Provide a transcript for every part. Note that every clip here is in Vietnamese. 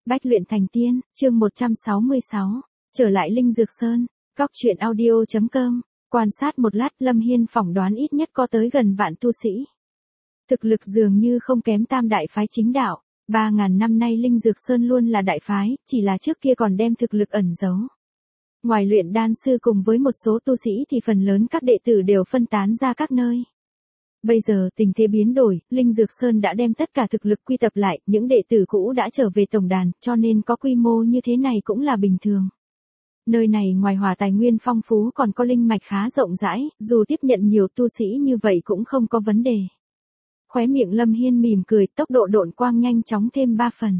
Bách luyện thành tiên, chương 166. Trở lại Linh Dược Sơn, Góc Chuyện Audio.com. Quan sát một lát, Lâm Hiên phỏng đoán ít nhất có tới gần vạn tu sĩ. Thực lực dường như không kém tam đại phái chính đạo. 3.000 năm nay Linh Dược Sơn luôn là đại phái, chỉ là trước kia còn đem thực lực ẩn giấu. Ngoài luyện đan sư cùng với một số tu sĩ thì phần lớn các đệ tử đều phân tán ra các nơi. Bây giờ tình thế biến đổi, Linh Dược Sơn đã đem tất cả thực lực quy tập lại, những đệ tử cũ đã trở về tổng đàn, cho nên có quy mô như thế này cũng là bình thường. Nơi này ngoài hỏa tài nguyên phong phú còn có linh mạch khá rộng rãi, dù tiếp nhận nhiều tu sĩ như vậy cũng không có vấn đề. Khóe miệng Lâm Hiên mỉm cười, tốc độ độn quang nhanh chóng thêm 3 phần.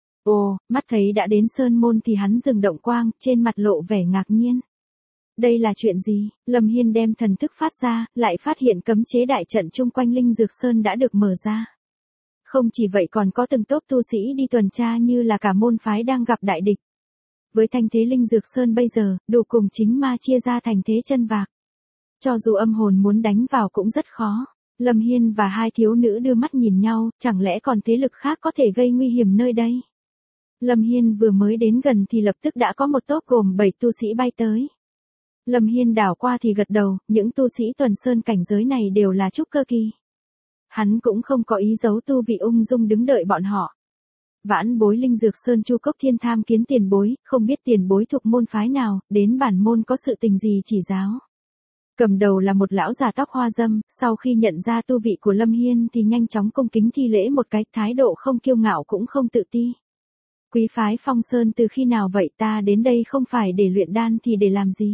Ồ, mắt thấy đã đến Sơn Môn thì hắn dừng động quang, trên mặt lộ vẻ ngạc nhiên. Đây là chuyện gì? Lâm Hiên đem thần thức phát ra, lại phát hiện cấm chế đại trận chung quanh Linh Dược Sơn đã được mở ra. Không chỉ vậy còn có từng tốp tu sĩ đi tuần tra như là cả môn phái đang gặp đại địch. Với thanh thế Linh Dược Sơn bây giờ, đủ cùng chính ma chia ra thành thế chân vạc. Cho dù âm hồn muốn đánh vào cũng rất khó. Lâm Hiên và hai thiếu nữ đưa mắt nhìn nhau, chẳng lẽ còn thế lực khác có thể gây nguy hiểm nơi đây? Lâm Hiên vừa mới đến gần thì lập tức đã có một tốp gồm 7 tu sĩ bay tới. Lâm Hiên đảo qua thì gật đầu, những tu sĩ tuần sơn cảnh giới này đều là trúc cơ kỳ. Hắn cũng không có ý giấu tu vị, ung dung đứng đợi bọn họ. Vãn bối Linh Dược Sơn Chu Cốc Thiên tham kiến tiền bối, không biết tiền bối thuộc môn phái nào, đến bản môn có sự tình gì chỉ giáo. Cầm đầu là một lão già tóc hoa dâm, sau khi nhận ra tu vị của Lâm Hiên thì nhanh chóng cung kính thi lễ một cái, thái độ không kiêu ngạo cũng không tự ti. Quý phái Phong Sơn từ khi nào vậy? Ta đến đây không phải để luyện đan thì để làm gì?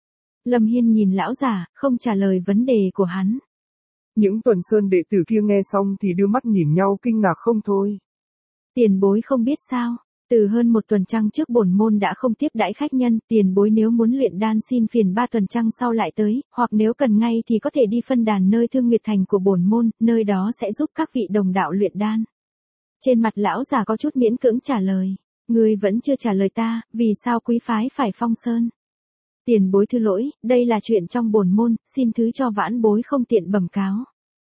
Lâm Hiên nhìn lão già, không trả lời vấn đề của hắn. Những tuần sơn đệ tử kia nghe xong thì đưa mắt nhìn nhau kinh ngạc không thôi. Tiền bối không biết sao? Từ hơn một tuần trăng trước bổn môn đã không tiếp đãi khách nhân, tiền bối nếu muốn luyện đan xin phiền 3 tuần trăng sau lại tới, hoặc nếu cần ngay thì có thể đi phân đàn nơi Thương Nguyệt Thành của bổn môn, nơi đó sẽ giúp các vị đồng đạo luyện đan. Trên mặt lão già có chút miễn cưỡng trả lời. Ngươi vẫn chưa trả lời ta, vì sao quý phái phải Phong Sơn? Tiền bối thứ lỗi, đây là chuyện trong bổn môn, xin thứ cho vãn bối không tiện bẩm cáo.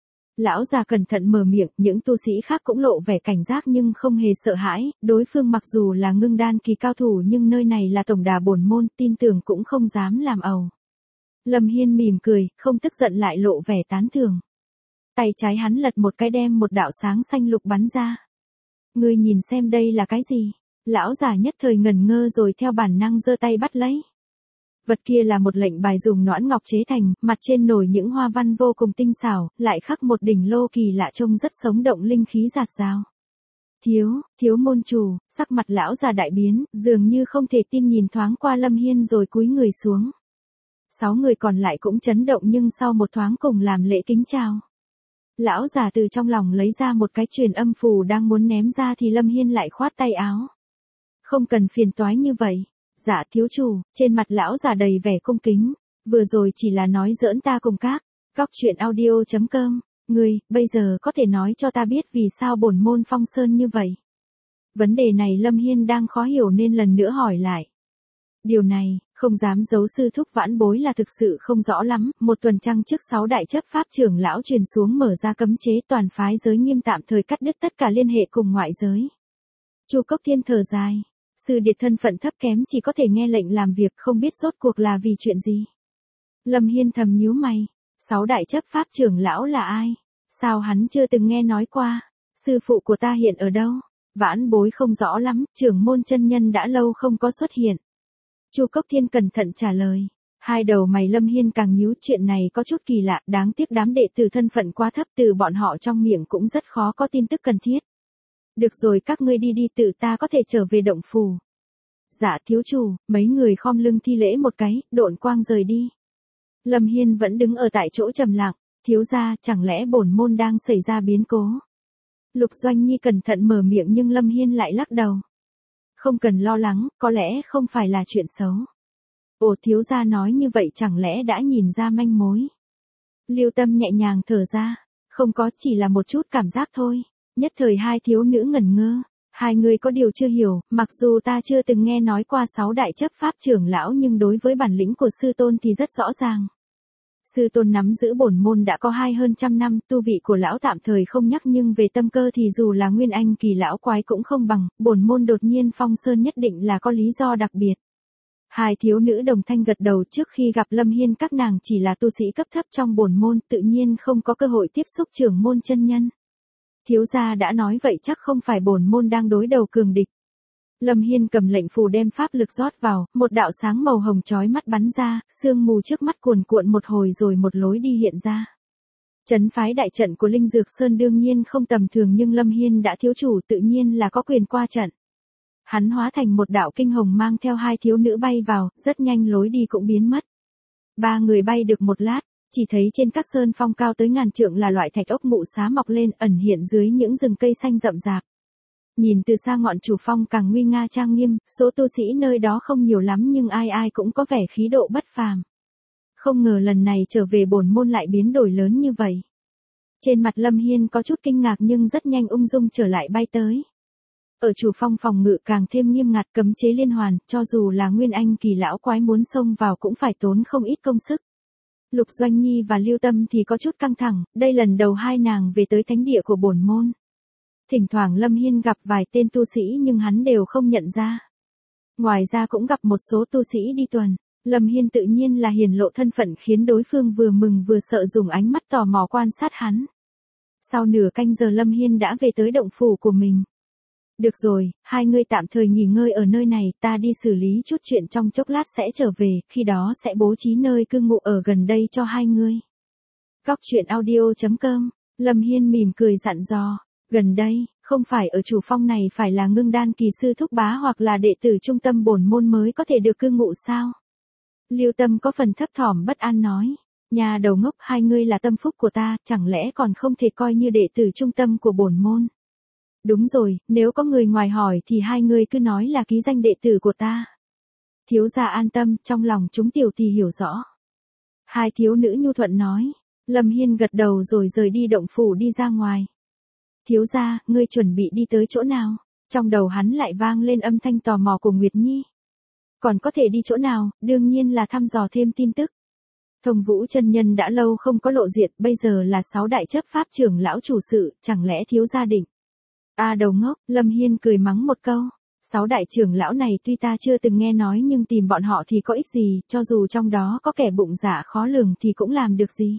Lão già cẩn thận mở miệng, những tu sĩ khác cũng lộ vẻ cảnh giác nhưng không hề sợ hãi, đối phương mặc dù là ngưng đan kỳ cao thủ nhưng nơi này là tổng đà bổn môn, tin tưởng cũng không dám làm ẩu. Lâm Hiên mỉm cười, không tức giận lại lộ vẻ tán thưởng. Tay trái hắn lật một cái đem một đạo sáng xanh lục bắn ra. Ngươi nhìn xem đây là cái gì? Lão già nhất thời ngẩn ngơ rồi theo bản năng giơ tay bắt lấy. Vật kia là một lệnh bài dùng nõn ngọc chế thành, mặt trên nổi những hoa văn vô cùng tinh xảo, lại khắc một đỉnh lô kỳ lạ trông rất sống động, linh khí rạt rào. Thiếu môn chủ, sắc mặt lão già đại biến, dường như không thể tin nhìn thoáng qua Lâm Hiên rồi cúi người xuống. 6 người còn lại cũng chấn động nhưng sau một thoáng cùng làm lễ kính chào. Lão già từ trong lòng lấy ra một cái truyền âm phù đang muốn ném ra thì Lâm Hiên lại khoát tay áo. Không cần phiền toái như vậy. Dạ thiếu chủ, trên mặt lão già đầy vẻ cung kính, vừa rồi chỉ là nói giỡn ta cùng các. Góc Chuyện Audio.com. Ngươi, bây giờ có thể nói cho ta biết vì sao bổn môn Phong Sơn như vậy? Vấn đề này Lâm Hiên đang khó hiểu nên lần nữa hỏi lại. Điều này, không dám giấu sư thúc vãn bối là thực sự không rõ lắm, một tuần trăng trước 6 đại chấp pháp trưởng lão truyền xuống mở ra cấm chế toàn phái giới nghiêm tạm thời cắt đứt tất cả liên hệ cùng ngoại giới. Chu Cốc Thiên thở dài. Sư điệt thân phận thấp kém chỉ có thể nghe lệnh làm việc, không biết rốt cuộc là vì chuyện gì. Lâm Hiên thầm nhíu mày. 6 đại chấp pháp trưởng lão là ai? Sao hắn chưa từng nghe nói qua? Sư phụ của ta hiện ở đâu? Vãn bối không rõ lắm, trưởng môn chân nhân đã lâu không có xuất hiện. Chu Cốc Thiên cẩn thận trả lời. Hai đầu mày Lâm Hiên càng nhíu, chuyện này có chút kỳ lạ, đáng tiếc đám đệ tử thân phận quá thấp, từ bọn họ trong miệng cũng rất khó có tin tức cần thiết. Được rồi, các ngươi đi tự ta có thể trở về động phủ. Dạ thiếu chủ, mấy người khom lưng thi lễ một cái, độn quang rời đi. Lâm Hiên vẫn đứng ở tại chỗ trầm lặng, thiếu gia, chẳng lẽ bổn môn đang xảy ra biến cố? Lục Doanh Nhi cẩn thận mở miệng nhưng Lâm Hiên lại lắc đầu. Không cần lo lắng, có lẽ không phải là chuyện xấu. Ồ, thiếu gia nói như vậy chẳng lẽ đã nhìn ra manh mối? Lưu Tâm nhẹ nhàng thở ra, không có, chỉ là một chút cảm giác thôi. Nhất thời hai thiếu nữ ngẩn ngơ. Hai người có điều chưa hiểu, mặc dù ta chưa từng nghe nói qua 6 đại chấp pháp trưởng lão nhưng đối với bản lĩnh của sư tôn thì rất rõ ràng. Sư tôn nắm giữ bổn môn đã có hơn trăm năm, tu vị của lão tạm thời không nhắc nhưng về tâm cơ thì dù là nguyên anh kỳ lão quái cũng không bằng, bổn môn đột nhiên phong sơn nhất định là có lý do đặc biệt. Hai thiếu nữ đồng thanh gật đầu. Trước khi gặp Lâm Hiên các nàng chỉ là tu sĩ cấp thấp trong bổn môn, tự nhiên không có cơ hội tiếp xúc trưởng môn chân nhân. Thiếu gia đã nói vậy chắc không phải bổn môn đang đối đầu cường địch. Lâm Hiên cầm lệnh phù đem pháp lực rót vào, một đạo sáng màu hồng chói mắt bắn ra, sương mù trước mắt cuồn cuộn một hồi rồi một lối đi hiện ra. Trấn phái đại trận của Linh Dược Sơn đương nhiên không tầm thường nhưng Lâm Hiên đã thiếu chủ tự nhiên là có quyền qua trận. Hắn hóa thành một đạo kinh hồng mang theo hai thiếu nữ bay vào, rất nhanh lối đi cũng biến mất. Ba người bay được một lát, chỉ thấy trên các sơn phong cao tới ngàn trượng là loại thạch ốc mụ xá mọc lên ẩn hiện dưới những rừng cây xanh rậm rạp. Nhìn từ xa ngọn chủ phong càng nguy nga trang nghiêm, số tu sĩ nơi đó không nhiều lắm nhưng ai ai cũng có vẻ khí độ bất phàm. Không ngờ lần này trở về bổn môn lại biến đổi lớn như vậy. Trên mặt Lâm Hiên có chút kinh ngạc nhưng rất nhanh ung dung trở lại bay tới. Ở chủ phong phòng ngự càng thêm nghiêm ngặt, cấm chế liên hoàn, cho dù là nguyên anh kỳ lão quái muốn xông vào cũng phải tốn không ít công sức. Lục Doanh Nhi và Lưu Tâm thì có chút căng thẳng, đây lần đầu hai nàng về tới thánh địa của bổn môn. Thỉnh thoảng Lâm Hiên gặp vài tên tu sĩ nhưng hắn đều không nhận ra. Ngoài ra cũng gặp một số tu sĩ đi tuần, Lâm Hiên tự nhiên là hiển lộ thân phận khiến đối phương vừa mừng vừa sợ dùng ánh mắt tò mò quan sát hắn. Sau nửa canh giờ Lâm Hiên đã về tới động phủ của mình. Được rồi, hai ngươi tạm thời nghỉ ngơi ở nơi này, ta đi xử lý chút chuyện trong chốc lát sẽ trở về, khi đó sẽ bố trí nơi cư ngụ ở gần đây cho hai ngươi. Góc truyện audio.com, Lâm Hiên mỉm cười dặn dò, gần đây, không phải ở chủ phong này phải là ngưng đan kỳ sư thúc bá hoặc là đệ tử trung tâm bổn môn mới có thể được cư ngụ sao? Lưu Tâm có phần thấp thỏm bất an nói, nhà đầu ngốc, hai ngươi là tâm phúc của ta, chẳng lẽ còn không thể coi như đệ tử trung tâm của bổn môn? Đúng rồi, nếu có người ngoài hỏi thì hai người cứ nói là ký danh đệ tử của ta. Thiếu gia an tâm, trong lòng chúng tiểu thì hiểu rõ. Hai thiếu nữ nhu thuận nói. Lâm Hiên gật đầu rồi rời đi động phủ đi ra ngoài. Thiếu gia, ngươi chuẩn bị đi tới chỗ nào? Trong đầu hắn lại vang lên âm thanh tò mò của Nguyệt Nhi. Còn có thể đi chỗ nào, đương nhiên là thăm dò thêm tin tức. Thông Vũ chân nhân đã lâu không có lộ diện, bây giờ là 6 đại chấp pháp trưởng lão chủ sự, chẳng lẽ thiếu gia định? Đầu ngốc, Lâm Hiên cười mắng một câu. 6 đại trưởng lão này tuy ta chưa từng nghe nói nhưng tìm bọn họ thì có ích gì, cho dù trong đó có kẻ bụng dạ khó lường thì cũng làm được gì.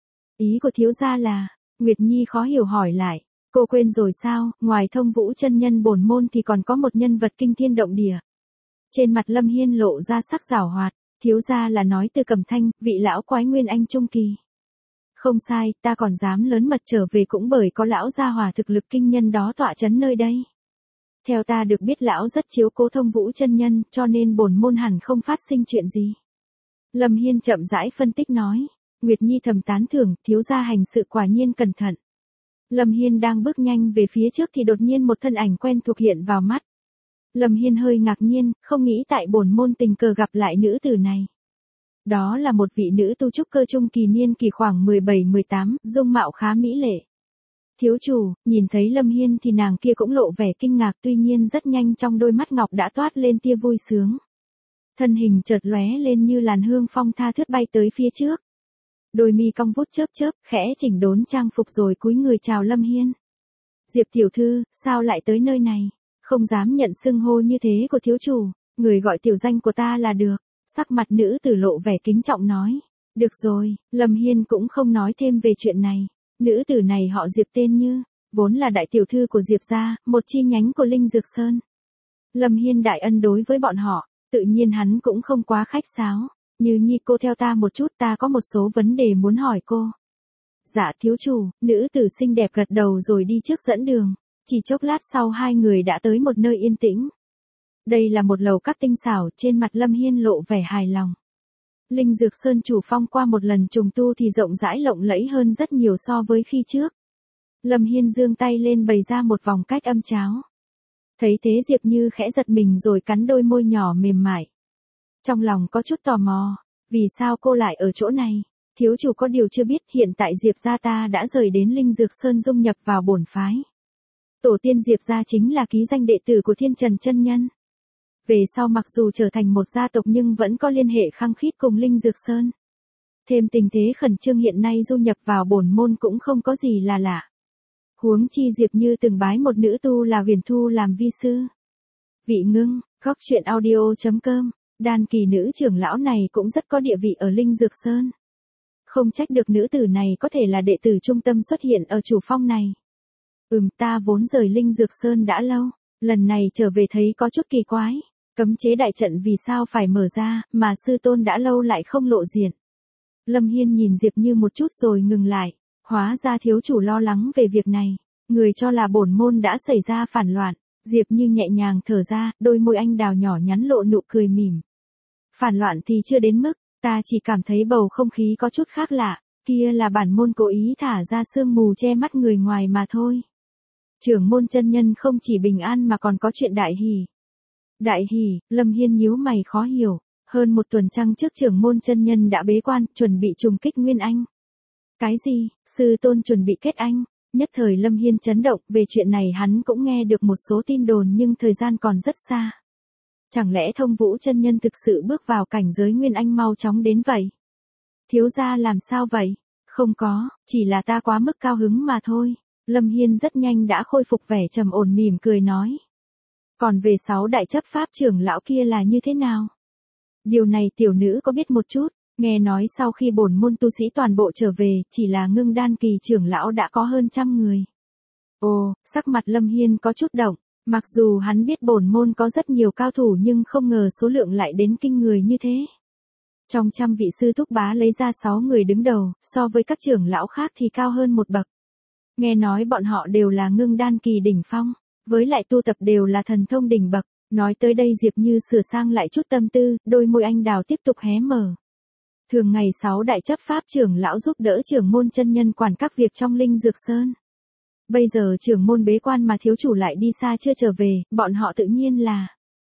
Ý của thiếu gia là, Nguyệt Nhi khó hiểu hỏi lại, cô quên rồi sao, ngoài Thông Vũ chân nhân bổn môn thì còn có một nhân vật kinh thiên động địa. Trên mặt Lâm Hiên lộ ra sắc giảo hoạt, thiếu gia là nói Từ Cẩm Thanh, vị lão quái nguyên anh trung kỳ. Không sai, ta còn dám lớn mật trở về cũng bởi có lão gia hỏa thực lực kinh nhân đó tọa chấn nơi đây. Theo ta được biết lão rất chiếu cố Thông Vũ chân nhân, cho nên bổn môn hẳn không phát sinh chuyện gì. Lâm Hiên chậm rãi phân tích nói. Nguyệt Nhi thầm tán thưởng, thiếu gia hành sự quả nhiên cẩn thận. Lâm Hiên đang bước nhanh về phía trước thì đột nhiên một thân ảnh quen thuộc hiện vào mắt. Lâm Hiên hơi ngạc nhiên, không nghĩ tại bổn môn tình cờ gặp lại nữ tử này. Đó là một vị nữ tu trúc cơ trung kỳ niên kỳ khoảng 17-18, dung mạo khá mỹ lệ. Thiếu chủ, nhìn thấy Lâm Hiên thì nàng kia cũng lộ vẻ kinh ngạc, tuy nhiên rất nhanh trong đôi mắt ngọc đã toát lên tia vui sướng. Thân hình chợt lóe lên như làn hương phong tha thướt bay tới phía trước. Đôi mi cong vút chớp chớp, khẽ chỉnh đốn trang phục rồi cúi người chào Lâm Hiên. Diệp tiểu thư, sao lại tới nơi này? Không dám nhận xưng hô như thế của thiếu chủ, người gọi tiểu danh của ta là được. Sắc mặt nữ tử lộ vẻ kính trọng nói. Được rồi, Lâm Hiên cũng không nói thêm về chuyện này. Nữ tử này họ Diệp tên Như, vốn là đại tiểu thư của Diệp gia, một chi nhánh của Linh Dược Sơn. Lâm Hiên đại ân đối với bọn họ, tự nhiên hắn cũng không quá khách sáo. Như Nhi cô theo ta một chút, ta có một số vấn đề muốn hỏi cô. Dạ thiếu chủ, nữ tử xinh đẹp gật đầu rồi đi trước dẫn đường. Chỉ chốc lát sau hai người đã tới một nơi yên tĩnh. Đây là một lầu các tinh xảo, trên mặt Lâm Hiên lộ vẻ hài lòng. Linh Dược Sơn chủ phong qua một lần trùng tu thì rộng rãi lộng lẫy hơn rất nhiều so với khi trước. Lâm Hiên giương tay lên bày ra một vòng cách âm cháo. Thấy thế Diệp Như khẽ giật mình rồi cắn đôi môi nhỏ mềm mại. Trong lòng có chút tò mò, vì sao cô lại ở chỗ này? Thiếu chủ có điều chưa biết, hiện tại Diệp gia ta đã rời đến Linh Dược Sơn dung nhập vào bổn phái. Tổ tiên Diệp gia chính là ký danh đệ tử của Thiên Trần chân nhân. Về sau mặc dù trở thành một gia tộc nhưng vẫn có liên hệ khăng khít cùng Linh Dược Sơn. Thêm tình thế khẩn trương hiện nay du nhập vào bổn môn cũng không có gì là lạ. Huống chi Diệp Như từng bái một nữ tu là Huyền Thu làm vi sư. Vị Ngưng, góc truyện audio.com, đan kỳ nữ trưởng lão này cũng rất có địa vị ở Linh Dược Sơn. Không trách được nữ tử này có thể là đệ tử trung tâm xuất hiện ở chủ phong này. Ta vốn rời Linh Dược Sơn đã lâu, lần này trở về thấy có chút kỳ quái. Cấm chế đại trận vì sao phải mở ra, mà sư tôn đã lâu lại không lộ diện. Lâm Hiên nhìn Diệp Như một chút rồi ngừng lại, hóa ra thiếu chủ lo lắng về việc này, người cho là bổn môn đã xảy ra phản loạn. Diệp Như nhẹ nhàng thở ra, đôi môi anh đào nhỏ nhắn lộ nụ cười mỉm. Phản loạn thì chưa đến mức, ta chỉ cảm thấy bầu không khí có chút khác lạ, kia là bản môn cố ý thả ra sương mù che mắt người ngoài mà thôi. Trưởng môn chân nhân không chỉ bình an mà còn có chuyện đại hỷ. Đại hỷ, Lâm Hiên nhíu mày khó hiểu, hơn một tuần trăng trước trưởng môn chân nhân đã bế quan, chuẩn bị trùng kích Nguyên Anh. Cái gì, sư tôn chuẩn bị kết anh? Nhất thời Lâm Hiên chấn động, về chuyện này hắn cũng nghe được một số tin đồn nhưng thời gian còn rất xa. Chẳng lẽ Thông Vũ chân nhân thực sự bước vào cảnh giới Nguyên Anh mau chóng đến vậy? Thiếu gia làm sao vậy? Không có, chỉ là ta quá mức cao hứng mà thôi. Lâm Hiên rất nhanh đã khôi phục vẻ trầm ổn mỉm cười nói. Còn về 6 đại chấp pháp trưởng lão kia là như thế nào? Điều này tiểu nữ có biết một chút, nghe nói sau khi bổn môn tu sĩ toàn bộ trở về, chỉ là Ngưng đan kỳ trưởng lão đã có hơn 100 người. Ồ, sắc mặt Lâm Hiên có chút động, mặc dù hắn biết bổn môn có rất nhiều cao thủ nhưng không ngờ số lượng lại đến kinh người như thế. Trong 100 vị sư thúc bá lấy ra 6 người đứng đầu, so với các trưởng lão khác thì cao hơn một bậc. Nghe nói bọn họ đều là Ngưng đan kỳ đỉnh phong, với lại tu tập đều là thần thông đỉnh bậc. Nói tới đây Diệp Như sửa sang lại chút tâm tư, đôi môi anh đào tiếp tục hé mở. Thường ngày 6 đại chấp pháp trưởng lão giúp đỡ trưởng môn chân nhân quản các việc trong Linh Dược Sơn. Bây giờ trưởng môn bế quan mà thiếu chủ lại đi xa chưa trở về, bọn họ tự nhiên là...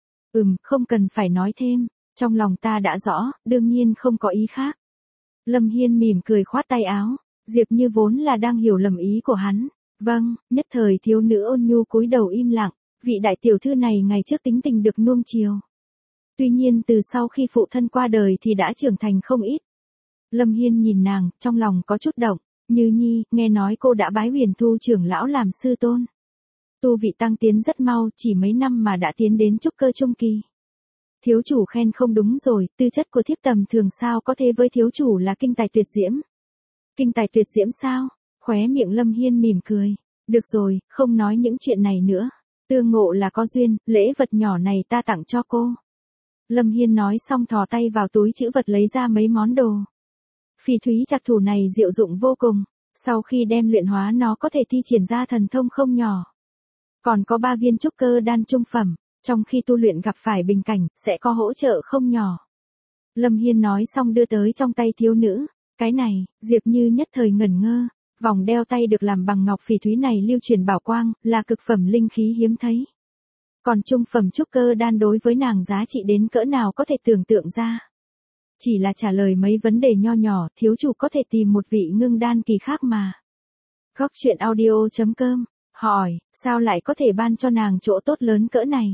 không cần phải nói thêm, trong lòng ta đã rõ, đương nhiên không có ý khác. Lâm Hiên mỉm cười khoát tay áo, Diệp Như vốn là đang hiểu lầm ý của hắn. Vâng, nhất thời thiếu nữ ôn nhu cúi đầu im lặng, vị đại tiểu thư này ngày trước tính tình được nuông chiều. Tuy nhiên từ sau khi phụ thân qua đời thì đã trưởng thành không ít. Lâm Hiên nhìn nàng, trong lòng có chút động. Như Nhi, nghe nói cô đã bái Huyền Thu trưởng lão làm sư tôn. Tu vị tăng tiến rất mau, chỉ mấy năm mà đã tiến đến trúc cơ trung kỳ. Thiếu chủ khen không đúng rồi, tư chất của thiếp tầm thường sao có thể với thiếu chủ là kinh tài tuyệt diễm. Kinh tài tuyệt diễm sao? Khóe miệng Lâm Hiên mỉm cười. Được rồi, không nói những chuyện này nữa. Tương ngộ là có duyên, lễ vật nhỏ này ta tặng cho cô. Lâm Hiên nói xong thò tay vào túi trữ vật lấy ra mấy món đồ. Phỉ thúy trạc thủ này diệu dụng vô cùng, sau khi đem luyện hóa nó có thể thi triển ra thần thông không nhỏ. Còn có 3 viên trúc cơ đan trung phẩm, trong khi tu luyện gặp phải bình cảnh, sẽ có hỗ trợ không nhỏ. Lâm Hiên nói xong đưa tới trong tay thiếu nữ, cái này, Diệp Như nhất thời ngẩn ngơ, vòng đeo tay được làm bằng ngọc phỉ thúy này lưu truyền bảo quang, là cực phẩm linh khí hiếm thấy. Còn trung phẩm trúc cơ đan đối với nàng giá trị đến cỡ nào có thể tưởng tượng ra. Chỉ là trả lời mấy vấn đề nho nhỏ, thiếu chủ có thể tìm một vị Ngưng đan kỳ khác mà. Góc truyện audio.com, hỏi, sao lại có thể ban cho nàng chỗ tốt lớn cỡ này?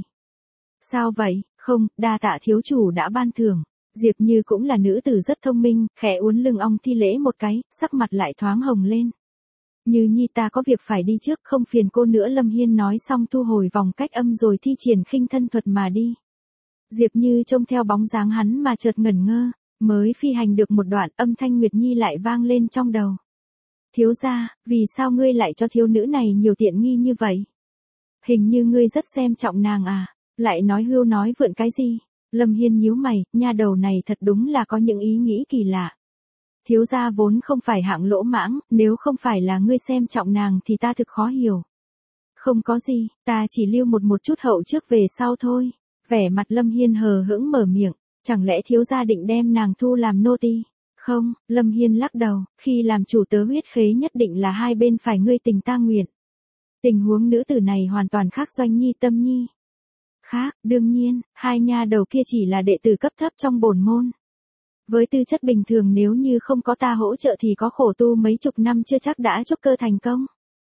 Sao vậy, không, đa tạ thiếu chủ đã ban thưởng. Diệp Như cũng là nữ tử rất thông minh, khẽ uốn lưng ong thi lễ một cái, sắc mặt lại thoáng hồng lên. Như Nhi ta có việc phải đi trước, không phiền cô nữa. Lâm Hiên nói xong thu hồi vòng cách âm rồi thi triển khinh thân thuật mà đi. Diệp Như trông theo bóng dáng hắn mà chợt ngẩn ngơ, mới phi hành được một đoạn âm thanh Nguyệt Nhi lại vang lên trong đầu. Thiếu gia, vì sao ngươi lại cho thiếu nữ này nhiều tiện nghi như vậy? Hình như ngươi rất xem trọng nàng à, lại nói hưu nói vượn cái gì? Lâm Hiên nhíu mày, nha đầu này thật đúng là có những ý nghĩ kỳ lạ. Thiếu gia vốn không phải hạng lỗ mãng, nếu không phải là ngươi xem trọng nàng thì ta thực khó hiểu. Không có gì, ta chỉ lưu một chút hậu trước về sau thôi. Vẻ mặt Lâm Hiên hờ hững mở miệng, chẳng lẽ thiếu gia định đem nàng thu làm nô tỳ? Không, Lâm Hiên lắc đầu, khi làm chủ tớ huyết khế nhất định là hai bên phải ngươi tình ta nguyện. Tình huống nữ tử này hoàn toàn khác Doanh Nhi Tâm Nhi. Khác, đương nhiên, hai nha đầu kia chỉ là đệ tử cấp thấp trong bổn môn. Với tư chất bình thường nếu như không có ta hỗ trợ thì có khổ tu mấy chục năm chưa chắc đã trúc cơ thành công.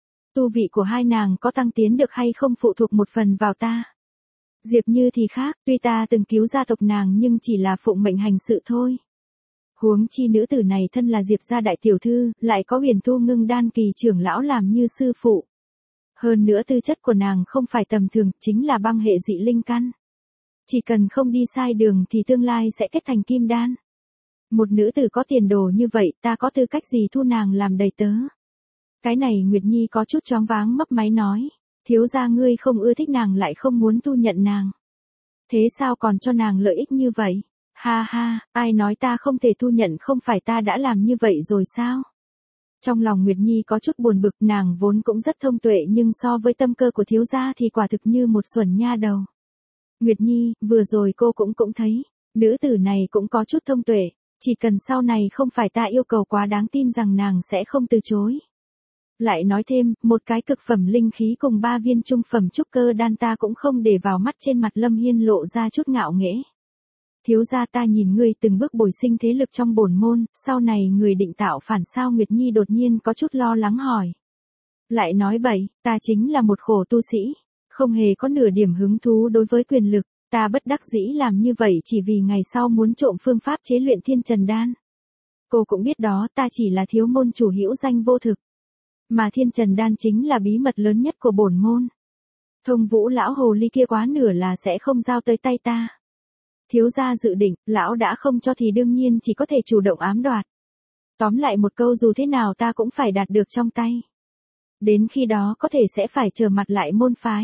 Tu vị của hai nàng có tăng tiến được hay không phụ thuộc một phần vào ta. Diệp Như thì khác, tuy ta từng cứu gia tộc nàng nhưng chỉ là phụng mệnh hành sự thôi. Huống chi nữ tử này thân là Diệp gia đại tiểu thư, lại có Huyền Tu Ngưng Đan kỳ trưởng lão làm như sư phụ. Hơn nữa tư chất của nàng không phải tầm thường, chính là băng hệ dị linh căn. Chỉ cần không đi sai đường thì tương lai sẽ kết thành kim đan. Một nữ tử có tiền đồ như vậy, ta có tư cách gì thu nàng làm đầy tớ? Cái này Nguyệt Nhi có chút choáng váng mấp máy nói. Thiếu gia ngươi không ưa thích nàng lại không muốn thu nhận nàng. Thế sao còn cho nàng lợi ích như vậy? Ha ha, ai nói ta không thể thu nhận, không phải ta đã làm như vậy rồi sao? Trong lòng Nguyệt Nhi có chút buồn bực, nàng vốn cũng rất thông tuệ nhưng so với tâm cơ của thiếu gia thì quả thực như một xuẩn nha đầu. Nguyệt Nhi, vừa rồi cô cũng thấy, nữ tử này cũng có chút thông tuệ, chỉ cần sau này không phải ta yêu cầu quá đáng tin rằng nàng sẽ không từ chối. Lại nói thêm, một cái cực phẩm linh khí cùng 3 viên trung phẩm trúc cơ đan ta cũng không để vào mắt. Trên mặt Lâm Hiên lộ ra chút ngạo nghễ. Thiếu gia, ta nhìn ngươi từng bước bồi sinh thế lực trong bổn môn, sau này người định tạo phản sao? Nguyệt Nhi đột nhiên có chút lo lắng hỏi. Lại nói bậy, ta chính là một khổ tu sĩ, không hề có nửa điểm hứng thú đối với quyền lực, ta bất đắc dĩ làm như vậy chỉ vì ngày sau muốn trộm phương pháp chế luyện Thiên Trần Đan. Cô cũng biết đó, ta chỉ là thiếu môn chủ hữu danh vô thực. Mà Thiên Trần Đan chính là bí mật lớn nhất của bổn môn. Thông Vũ lão hồ ly kia quá nửa là sẽ không giao tới tay ta. Thiếu gia dự định, lão đã không cho thì đương nhiên chỉ có thể chủ động ám đoạt. Tóm lại một câu, dù thế nào ta cũng phải đạt được trong tay. Đến khi đó có thể sẽ phải trở mặt lại môn phái.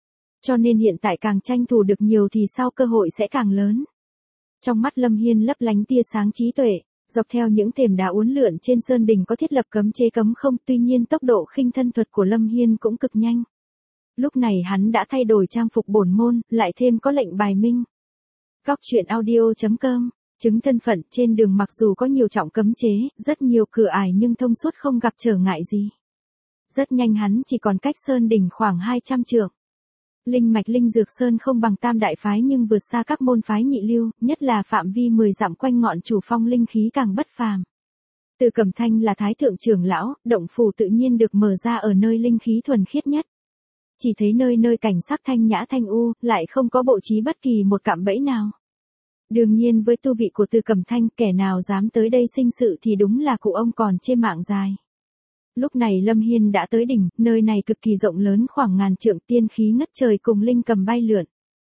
Cho nên hiện tại càng tranh thủ được nhiều thì sau cơ hội sẽ càng lớn. Trong mắt Lâm Hiên lấp lánh tia sáng trí tuệ. Dọc theo những thềm đá uốn lượn trên sơn đỉnh có thiết lập cấm chế cấm không, tuy nhiên tốc độ khinh thân thuật của Lâm Hiên cũng cực nhanh. Lúc này hắn đã thay đổi trang phục bổn môn, lại thêm có lệnh bài minh. Góc truyện audio.com, chứng thân phận. Trên đường mặc dù có nhiều trọng cấm chế, rất nhiều cửa ải nhưng thông suốt không gặp trở ngại gì. Rất nhanh hắn chỉ còn cách sơn đỉnh khoảng 200 trượng. Linh mạch linh dược sơn không bằng tam đại phái nhưng vượt xa các môn phái nhị lưu, nhất là phạm vi 10 dặm quanh ngọn chủ phong linh khí càng bất phàm. Từ Cẩm Thanh là thái thượng trưởng lão, động phủ tự nhiên được mở ra ở nơi linh khí thuần khiết nhất. Chỉ thấy nơi nơi cảnh sắc thanh nhã thanh u, lại không có bộ trí bất kỳ một cạm bẫy nào. Đương nhiên với tu vị của Từ Cẩm Thanh, kẻ nào dám tới đây sinh sự thì đúng là cụ ông còn chê mạng dài. Lúc này Lâm Hiên đã tới đỉnh, nơi này cực kỳ rộng lớn, khoảng ngàn trượng, tiên khí ngất trời cùng linh cầm bay lượn.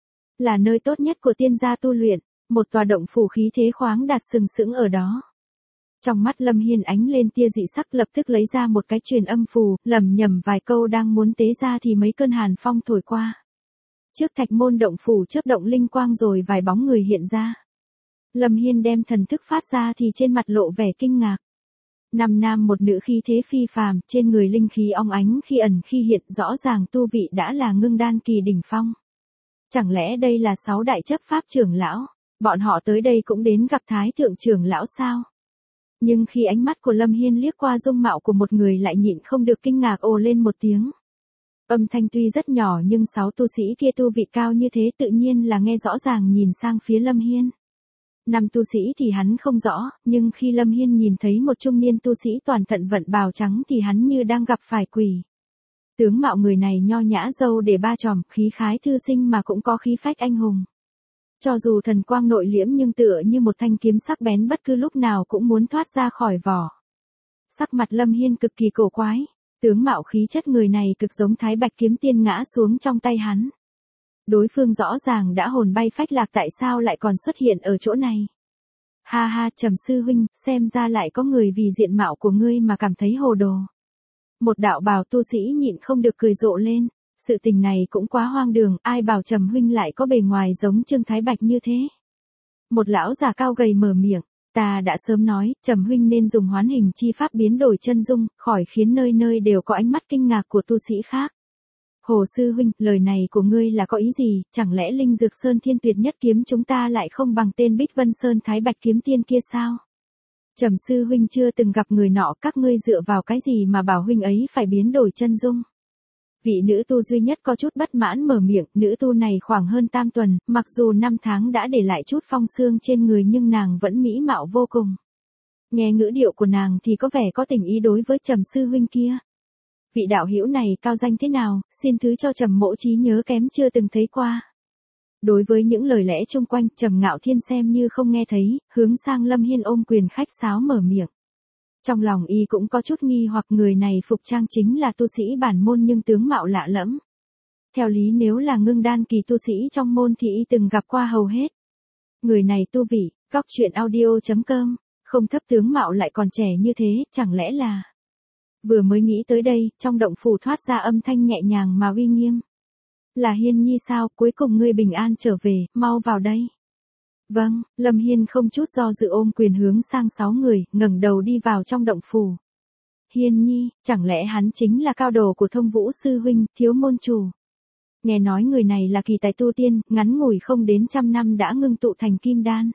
Là nơi tốt nhất của tiên gia tu luyện, một tòa động phủ khí thế khoáng đạt sừng sững ở đó. Trong mắt Lâm Hiên ánh lên tia dị sắc, lập tức lấy ra một cái truyền âm phù, lẩm nhẩm vài câu đang muốn tế ra thì mấy cơn hàn phong thổi qua. Trước thạch môn động phủ chớp động linh quang rồi vài bóng người hiện ra. Lâm Hiên đem thần thức phát ra thì trên mặt lộ vẻ kinh ngạc. 5 nam một nữ khí thế phi phàm, trên người linh khí óng ánh khi ẩn khi hiện, rõ ràng tu vị đã là ngưng đan kỳ đỉnh phong. Chẳng lẽ đây là 6 đại chấp pháp trưởng lão? Bọn họ tới đây cũng đến gặp thái thượng trưởng lão sao? Nhưng khi ánh mắt của Lâm Hiên liếc qua dung mạo của một người lại nhịn không được kinh ngạc ồ lên một tiếng. Âm thanh tuy rất nhỏ nhưng 6 tu sĩ kia tu vị cao như thế tự nhiên là nghe rõ ràng, nhìn sang phía Lâm Hiên. 5 tu sĩ thì hắn không rõ, nhưng khi Lâm Hiên nhìn thấy một trung niên tu sĩ toàn thân vận bào trắng thì hắn như đang gặp phải quỷ. Tướng mạo người này nho nhã, râu để 3 chòm, khí khái thư sinh mà cũng có khí phách anh hùng. Cho dù thần quang nội liễm nhưng tựa như một thanh kiếm sắc bén bất cứ lúc nào cũng muốn thoát ra khỏi vỏ. Sắc mặt Lâm Hiên cực kỳ cổ quái, tướng mạo khí chất người này cực giống Thái Bạch kiếm tiên ngã xuống trong tay hắn. Đối phương rõ ràng đã hồn bay phách lạc, tại sao lại còn xuất hiện ở chỗ này? Ha ha, Trầm sư huynh, xem ra lại có người vì diện mạo của ngươi mà cảm thấy hồ đồ. Một đạo bào tu sĩ nhịn không được cười rộ lên, sự tình này cũng quá hoang đường, ai bảo Trầm huynh lại có bề ngoài giống Trương Thái Bạch như thế. Một lão già cao gầy mở miệng, ta đã sớm nói, Trầm huynh nên dùng hoán hình chi pháp biến đổi chân dung, khỏi khiến nơi nơi đều có ánh mắt kinh ngạc của tu sĩ khác. Hồ sư huynh, lời này của ngươi là có ý gì, chẳng lẽ Linh Dược Sơn Thiên Tuyệt Nhất kiếm chúng ta lại không bằng tên Bích Vân Sơn Thái Bạch kiếm tiên kia sao? Trầm sư huynh chưa từng gặp người nọ, các ngươi dựa vào cái gì mà bảo huynh ấy phải biến đổi chân dung? Vị nữ tu duy nhất có chút bất mãn mở miệng, nữ tu này khoảng hơn tam tuần, mặc dù 5 tháng đã để lại chút phong xương trên người nhưng nàng vẫn mỹ mạo vô cùng. Nghe ngữ điệu của nàng thì có vẻ có tình ý đối với Trầm sư huynh kia. Vị đạo hữu này cao danh thế nào, xin thứ cho Trầm mỗ trí nhớ kém chưa từng thấy qua. Đối với những lời lẽ chung quanh, Trầm Ngạo Thiên xem như không nghe thấy, hướng sang Lâm Hiên ôm quyền khách sáo mở miệng. Trong lòng y cũng có chút nghi hoặc người này phục trang chính là tu sĩ bản môn nhưng tướng mạo lạ lẫm. Theo lý nếu là ngưng đan kỳ tu sĩ trong môn thì y từng gặp qua hầu hết. Người này tu vị, góc chuyện audio.com, không thấp tướng mạo lại còn trẻ như thế, chẳng lẽ là... Vừa mới nghĩ tới đây, trong động phủ thoát ra âm thanh nhẹ nhàng mà uy nghiêm. Là Hiên Nhi sao, cuối cùng ngươi bình an trở về, mau vào đây. Vâng, Lâm Hiên không chút do dự ôm quyền hướng sang 6 người, ngẩng đầu đi vào trong động phủ. Hiên Nhi, chẳng lẽ hắn chính là cao đồ của Thông Vũ sư huynh, thiếu môn chủ. Nghe nói người này là kỳ tài tu tiên, ngắn ngủi không đến 100 năm đã ngưng tụ thành kim đan.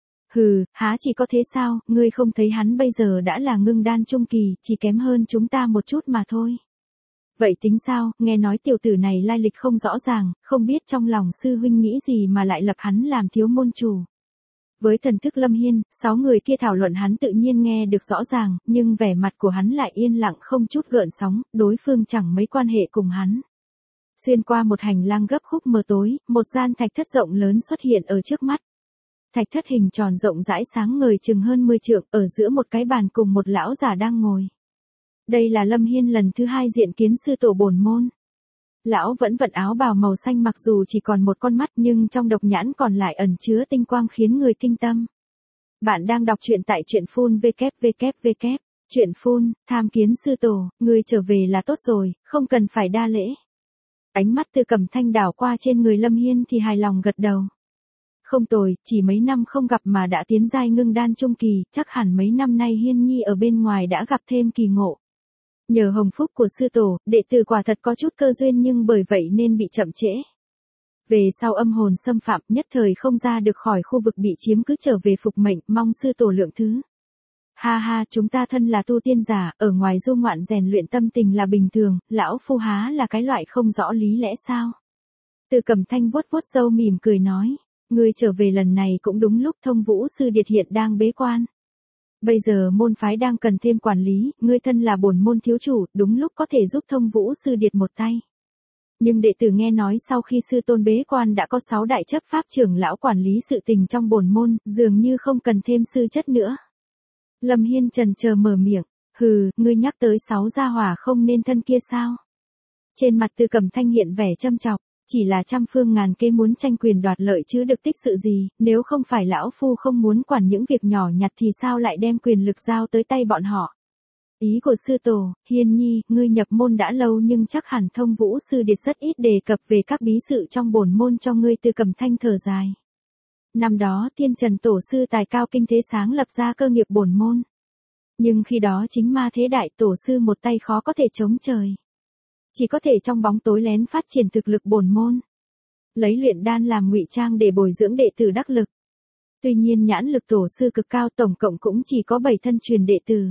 Hừ, há chỉ có thế sao, ngươi không thấy hắn bây giờ đã là ngưng đan trung kỳ, chỉ kém hơn chúng ta một chút mà thôi. Vậy tính sao, nghe nói tiểu tử này lai lịch không rõ ràng, không biết trong lòng sư huynh nghĩ gì mà lại lập hắn làm thiếu môn chủ. Với thần thức Lâm Hiên, 6 người kia thảo luận hắn tự nhiên nghe được rõ ràng, nhưng vẻ mặt của hắn lại yên lặng không chút gợn sóng, đối phương chẳng mấy quan hệ cùng hắn. Xuyên qua một hành lang gấp khúc mờ tối, một gian thạch thất rộng lớn xuất hiện ở trước mắt. Thạch thất hình tròn rộng rãi sáng ngời chừng hơn 10 trượng, ở giữa một cái bàn cùng một lão già đang ngồi. Đây là Lâm Hiên lần thứ 2 diện kiến sư tổ bổn môn. Lão vẫn vận áo bào màu xanh mặc dù chỉ còn một con mắt nhưng trong độc nhãn còn lại ẩn chứa tinh quang khiến người kinh tâm. Bạn đang đọc truyện tại truyện phun www. Truyện phun, tham kiến sư tổ, người trở về là tốt rồi, không cần phải đa lễ. Ánh mắt Tư Cẩm Thanh đảo qua trên người Lâm Hiên thì hài lòng gật đầu. Không tồi, chỉ mấy năm không gặp mà đã tiến giai ngưng đan trung kỳ, chắc hẳn mấy năm nay Hiên Nhi ở bên ngoài đã gặp thêm kỳ ngộ. Nhờ hồng phúc của sư tổ, đệ tử quả thật có chút cơ duyên nhưng bởi vậy nên bị chậm trễ. Về sau âm hồn xâm phạm nhất thời không ra được khỏi khu vực bị chiếm cứ trở về phục mệnh, mong sư tổ lượng thứ. Ha ha, chúng ta thân là tu tiên giả, ở ngoài du ngoạn rèn luyện tâm tình là bình thường, lão phu há là cái loại không rõ lý lẽ sao. Từ Cẩm Thanh vuốt vuốt râu mỉm cười nói, ngươi trở về lần này cũng đúng lúc Thông Vũ sư điệt hiện đang bế quan. Bây giờ môn phái đang cần thêm quản lý, ngươi thân là bổn môn thiếu chủ, đúng lúc có thể giúp Thông Vũ sư điệt một tay. Nhưng đệ tử nghe nói sau khi sư tôn bế quan đã có 6 đại chấp pháp trưởng lão quản lý sự tình trong bổn môn, dường như không cần thêm sư chất nữa. Lâm Hiên chần chờ mở miệng, hừ, ngươi nhắc tới 6 gia hỏa không nên thân kia sao? Trên mặt Tư Cẩm Thanh hiện vẻ châm chọc, chỉ là trăm phương ngàn kế muốn tranh quyền đoạt lợi chứ được tích sự gì, nếu không phải lão phu không muốn quản những việc nhỏ nhặt thì sao lại đem quyền lực giao tới tay bọn họ. Ý của sư tổ, Hiên Nhi, ngươi nhập môn đã lâu nhưng chắc hẳn Thông Vũ sư điệt rất ít đề cập về các bí sự trong bổn môn cho ngươi. Tư Cẩm Thanh thở dài. Năm đó Tiên Trần tổ sư tài cao kinh thế sáng lập ra cơ nghiệp bổn môn. Nhưng khi đó chính ma thế đại, tổ sư một tay khó có thể chống trời. Chỉ có thể trong bóng tối lén phát triển thực lực bổn môn. Lấy luyện đan làm ngụy trang để bồi dưỡng đệ tử đắc lực. Tuy nhiên nhãn lực tổ sư cực cao, tổng cộng cũng chỉ có 7 thân truyền đệ tử.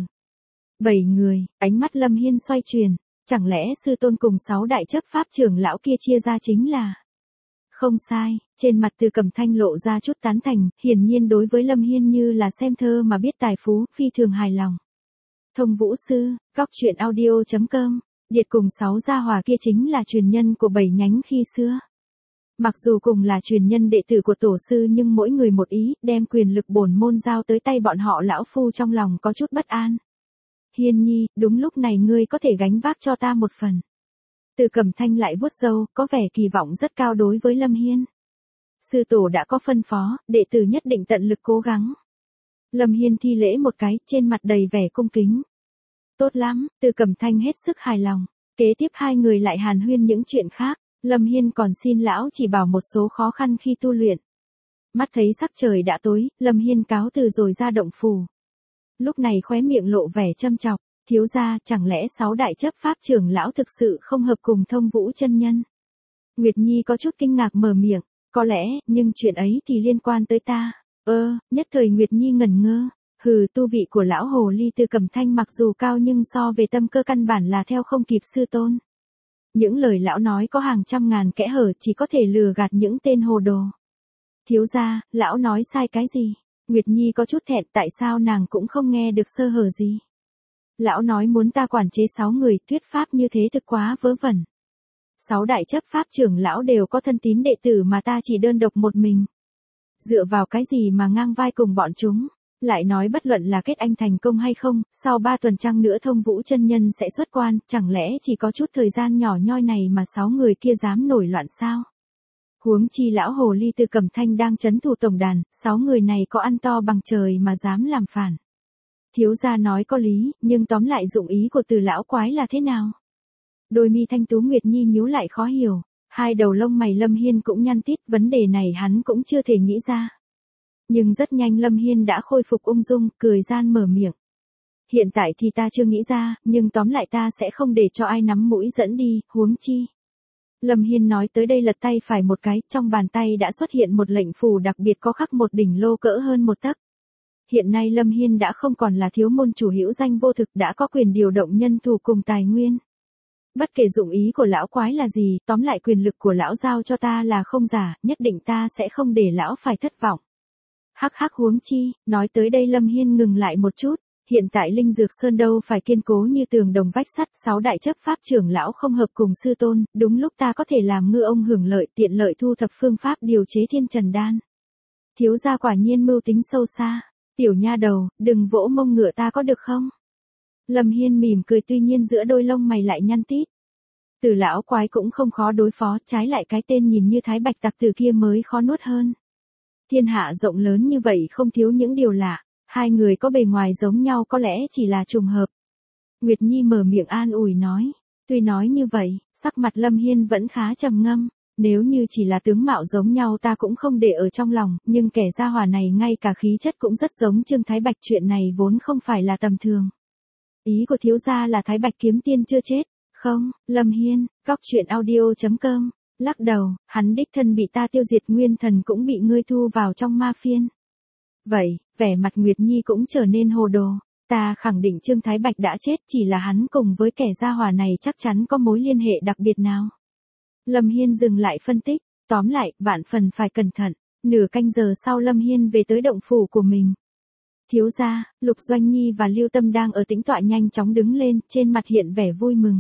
7 người, ánh mắt Lâm Hiên xoay chuyển, chẳng lẽ sư tôn cùng 6 đại chấp pháp trưởng lão kia chia ra chính là... Không sai, trên mặt Tư Cẩm Thanh lộ ra chút tán thành, hiển nhiên đối với Lâm Hiên như là xem thơ mà biết tài phú, phi thường hài lòng. Thông Vũ sư, góc chuyện audio.com, điệt cùng 6 gia hỏa kia chính là truyền nhân của 7 nhánh khi xưa. Mặc dù cùng là truyền nhân đệ tử của tổ sư nhưng mỗi người một ý, đem quyền lực bổn môn giao tới tay bọn họ, lão phu trong lòng có chút bất an. Hiên Nhi, đúng lúc này ngươi có thể gánh vác cho ta một phần. Từ Cẩm Thanh lại vuốt râu, có vẻ kỳ vọng rất cao đối với Lâm Hiên. Sư tổ đã có phân phó, đệ tử nhất định tận lực cố gắng. Lâm Hiên thi lễ một cái, trên mặt đầy vẻ cung kính. Tốt lắm, Từ Cẩm Thanh hết sức hài lòng. Kế tiếp hai người lại hàn huyên những chuyện khác. Lâm Hiên còn xin lão chỉ bảo một số khó khăn khi tu luyện. Mắt thấy sắc trời đã tối, Lâm Hiên cáo từ rồi ra động phủ. Lúc này khóe miệng lộ vẻ châm chọc. Thiếu gia, chẳng lẽ 6 đại chấp pháp trưởng lão thực sự không hợp cùng Thông Vũ chân nhân? Nguyệt Nhi có chút kinh ngạc mở miệng, có lẽ, nhưng chuyện ấy thì liên quan tới ta. Nhất thời Nguyệt Nhi ngẩn ngơ, tu vị của lão hồ ly Tư Cẩm Thanh mặc dù cao nhưng so về tâm cơ căn bản là theo không kịp sư tôn. Những lời lão nói có hàng trăm ngàn kẽ hở, chỉ có thể lừa gạt những tên hồ đồ. Thiếu gia, lão nói sai cái gì? Nguyệt Nhi có chút thẹn, tại sao nàng cũng không nghe được sơ hở gì? Lão nói muốn ta quản chế 6 người, thuyết pháp như thế thực quá vớ vẩn. 6 đại chấp pháp trưởng lão đều có thân tín đệ tử mà ta chỉ đơn độc một mình. Dựa vào cái gì mà ngang vai cùng bọn chúng? Lại nói bất luận là kết anh thành công hay không, sau 3 tuần trăng nữa Thông Vũ chân nhân sẽ xuất quan, chẳng lẽ chỉ có chút thời gian nhỏ nhoi này mà 6 người kia dám nổi loạn sao? Huống chi lão hồ ly Tư Cẩm Thanh đang trấn thủ tổng đàn, 6 người này có ăn to bằng trời mà dám làm phản. Thiếu gia nói có lý, nhưng tóm lại dụng ý của Từ lão quái là thế nào? Đôi mi thanh tú Nguyệt Nhi nhíu lại khó hiểu, hai đầu lông mày Lâm Hiên cũng nhăn tít, vấn đề này hắn cũng chưa thể nghĩ ra. Nhưng rất nhanh Lâm Hiên đã khôi phục ung dung, cười gian mở miệng. Hiện tại thì ta chưa nghĩ ra, nhưng tóm lại ta sẽ không để cho ai nắm mũi dẫn đi, huống chi. Lâm Hiên nói tới đây lật tay phải một cái, trong bàn tay đã xuất hiện một lệnh phù đặc biệt có khắc một đỉnh lô cỡ hơn 1 tấc. Hiện nay Lâm Hiên đã không còn là thiếu môn chủ hữu danh vô thực, đã có quyền điều động nhân thủ cùng tài nguyên. Bất kể dụng ý của lão quái là gì, tóm lại quyền lực của lão giao cho ta là không giả, nhất định ta sẽ không để lão phải thất vọng. Hắc hắc huống chi, nói tới đây Lâm Hiên ngừng lại một chút, hiện tại Linh Dược Sơn đâu phải kiên cố như tường đồng vách sắt, 6 đại chấp pháp trưởng lão không hợp cùng sư tôn, đúng lúc ta có thể làm ngư ông hưởng lợi, tiện lợi thu thập phương pháp điều chế Thiên Trần Đan. Thiếu gia quả nhiên mưu tính sâu xa, tiểu nha đầu, đừng vỗ mông ngựa ta có được không? Lâm Hiên mỉm cười, tuy nhiên giữa đôi lông mày lại nhăn tít. Từ lão quái cũng không khó đối phó, trái lại cái tên nhìn như Thái Bạch tặc tử kia mới khó nuốt hơn. Thiên hạ rộng lớn như vậy không thiếu những điều lạ, hai người có bề ngoài giống nhau có lẽ chỉ là trùng hợp. Nguyệt Nhi mở miệng an ủi nói, tuy nói như vậy, sắc mặt Lâm Hiên vẫn khá trầm ngâm, nếu như chỉ là tướng mạo giống nhau ta cũng không để ở trong lòng, nhưng kẻ gia hỏa này ngay cả khí chất cũng rất giống Trương Thái Bạch, chuyện này vốn không phải là tầm thường. Ý của thiếu gia là Thái Bạch kiếm tiên chưa chết, không? Lâm Hiên, goctruyện.audio.com, lắc đầu, hắn đích thân bị ta tiêu diệt, nguyên thần cũng bị ngươi thu vào trong ma phiên. Vậy, vẻ mặt Nguyệt Nhi cũng trở nên hồ đồ, ta khẳng định Trương Thái Bạch đã chết, chỉ là hắn cùng với kẻ gia hỏa này chắc chắn có mối liên hệ đặc biệt nào. Lâm Hiên dừng lại phân tích, tóm lại, vạn phần phải cẩn thận. Nửa canh giờ sau Lâm Hiên về tới động phủ của mình. Thiếu gia, Lục Doanh Nhi và Lưu Tâm đang ở tĩnh tọa nhanh chóng đứng lên, trên mặt hiện vẻ vui mừng.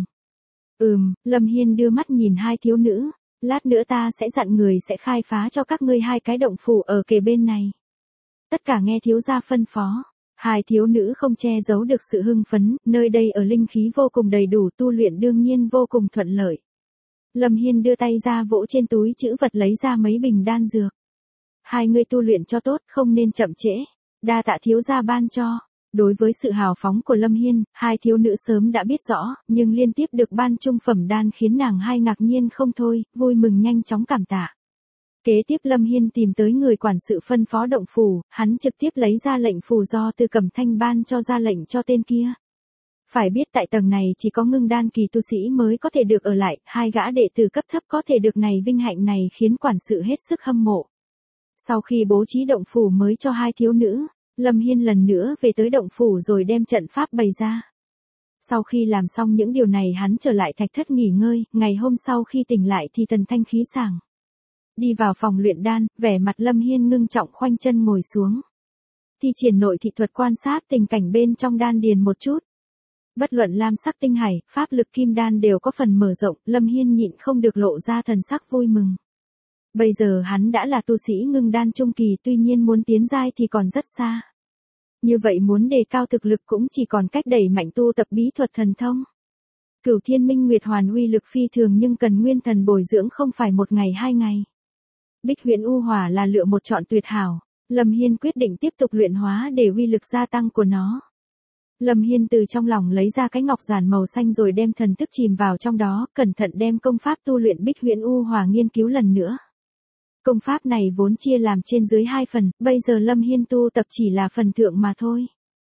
Lâm Hiên đưa mắt nhìn hai thiếu nữ, lát nữa ta sẽ dặn người sẽ khai phá cho các ngươi 2 cái động phủ ở kề bên này. Tất cả nghe thiếu gia phân phó. Hai thiếu nữ không che giấu được sự hưng phấn, nơi đây ở linh khí vô cùng đầy đủ, tu luyện đương nhiên vô cùng thuận lợi. Lâm Hiên đưa tay ra vỗ trên túi trữ vật lấy ra mấy bình đan dược. Hai người tu luyện cho tốt, không nên chậm trễ. Đa tạ thiếu gia ban cho. Đối với sự hào phóng của Lâm Hiên, hai thiếu nữ sớm đã biết rõ, nhưng liên tiếp được ban trung phẩm đan khiến nàng hai ngạc nhiên không thôi, vui mừng nhanh chóng cảm tạ. Kế tiếp Lâm Hiên tìm tới người quản sự phân phó động phủ, hắn trực tiếp lấy ra lệnh phù do Từ Cẩm Thanh ban cho, ra lệnh cho tên kia. Phải biết tại tầng này chỉ có ngưng đan kỳ tu sĩ mới có thể được ở lại, 2 gã đệ tử cấp thấp có thể được này, vinh hạnh này khiến quản sự hết sức hâm mộ. Sau khi bố trí động phủ mới cho hai thiếu nữ, Lâm Hiên lần nữa về tới động phủ rồi đem trận pháp bày ra. Sau khi làm xong những điều này hắn trở lại thạch thất nghỉ ngơi, ngày hôm sau khi tỉnh lại thì thần thanh khí sảng. Đi vào phòng luyện đan, vẻ mặt Lâm Hiên ngưng trọng khoanh chân ngồi xuống. Thi triển nội thị thuật quan sát tình cảnh bên trong đan điền một chút. Bất luận lam sắc tinh hải, pháp lực kim đan đều có phần mở rộng, Lâm Hiên nhịn không được lộ ra thần sắc vui mừng. Bây giờ hắn đã là tu sĩ ngưng đan trung kỳ, tuy nhiên muốn tiến giai thì còn rất xa. Như vậy muốn đề cao thực lực cũng chỉ còn cách đẩy mạnh tu tập bí thuật thần thông. Cửu Thiên Minh Nguyệt Hoàn uy lực phi thường nhưng cần nguyên thần bồi dưỡng, không phải 1 ngày 2 ngày. Bích Huyễn U Hỏa là lựa một chọn tuyệt hảo, Lâm Hiên quyết định tiếp tục luyện hóa để uy lực gia tăng của nó. Lâm Hiên từ trong lòng lấy ra cái ngọc giản màu xanh rồi đem thần thức chìm vào trong đó, cẩn thận đem công pháp tu luyện Bích Huyễn U Hỏa nghiên cứu lần nữa. Công pháp này vốn chia làm trên dưới 2 phần, bây giờ Lâm Hiên tu tập chỉ là phần thượng mà thôi.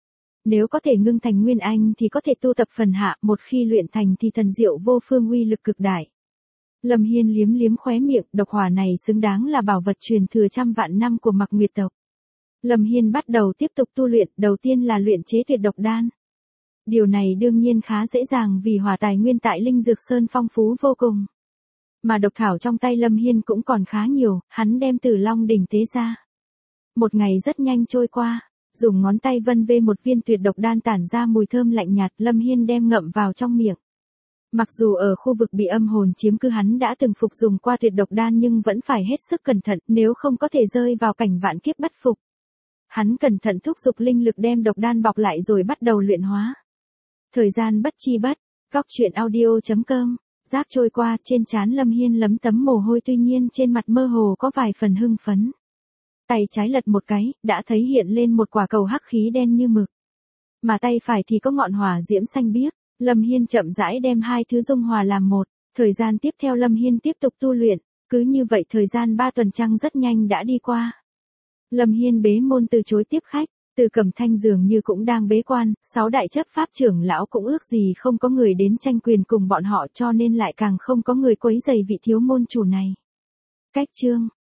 Nếu có thể ngưng thành nguyên anh thì có thể tu tập phần hạ, một khi luyện thành thì thần diệu vô phương, uy lực cực đại. Lâm Hiên liếm liếm khóe miệng, độc hỏa này xứng đáng là bảo vật truyền thừa trăm vạn năm của Mạc Nguyệt tộc. Lâm Hiên bắt đầu tiếp tục tu luyện, đầu tiên là luyện chế tuyệt độc đan. Điều này đương nhiên khá dễ dàng vì hỏa tài nguyên tại Linh Dược Sơn phong phú vô cùng. Mà độc thảo trong tay Lâm Hiên cũng còn khá nhiều, hắn đem Tử Long đỉnh tế ra. Một ngày rất nhanh trôi qua, dùng ngón tay vân vê một viên tuyệt độc đan tản ra mùi thơm lạnh nhạt, Lâm Hiên đem ngậm vào trong miệng. Mặc dù ở khu vực bị âm hồn chiếm cứ hắn đã từng phục dùng qua tuyệt độc đan nhưng vẫn phải hết sức cẩn thận nếu không có thể rơi vào cảnh vạn kiếp bất phục. Hắn cẩn thận thúc giục linh lực đem độc đan bọc lại rồi bắt đầu luyện hóa. Thời gian bất chi bất, góc truyện audio.com, giáp trôi qua trên trán Lâm Hiên lấm tấm mồ hôi tuy nhiên trên mặt mơ hồ có vài phần hưng phấn. Tay trái lật một cái, đã thấy hiện lên một quả cầu hắc khí đen như mực. Mà tay phải thì có ngọn hỏa diễm xanh biếc. Lâm Hiên chậm rãi đem hai thứ dung hòa làm một. Thời gian tiếp theo Lâm Hiên tiếp tục tu luyện. Cứ như vậy thời gian 3 tuần trăng rất nhanh đã đi qua. Lâm Hiên bế môn từ chối tiếp khách. Từ Cẩm Thanh dường như cũng đang bế quan. 6 đại chấp pháp trưởng lão cũng ước gì không có người đến tranh quyền cùng bọn họ cho nên lại càng không có người quấy rầy vị thiếu môn chủ này. Cách chương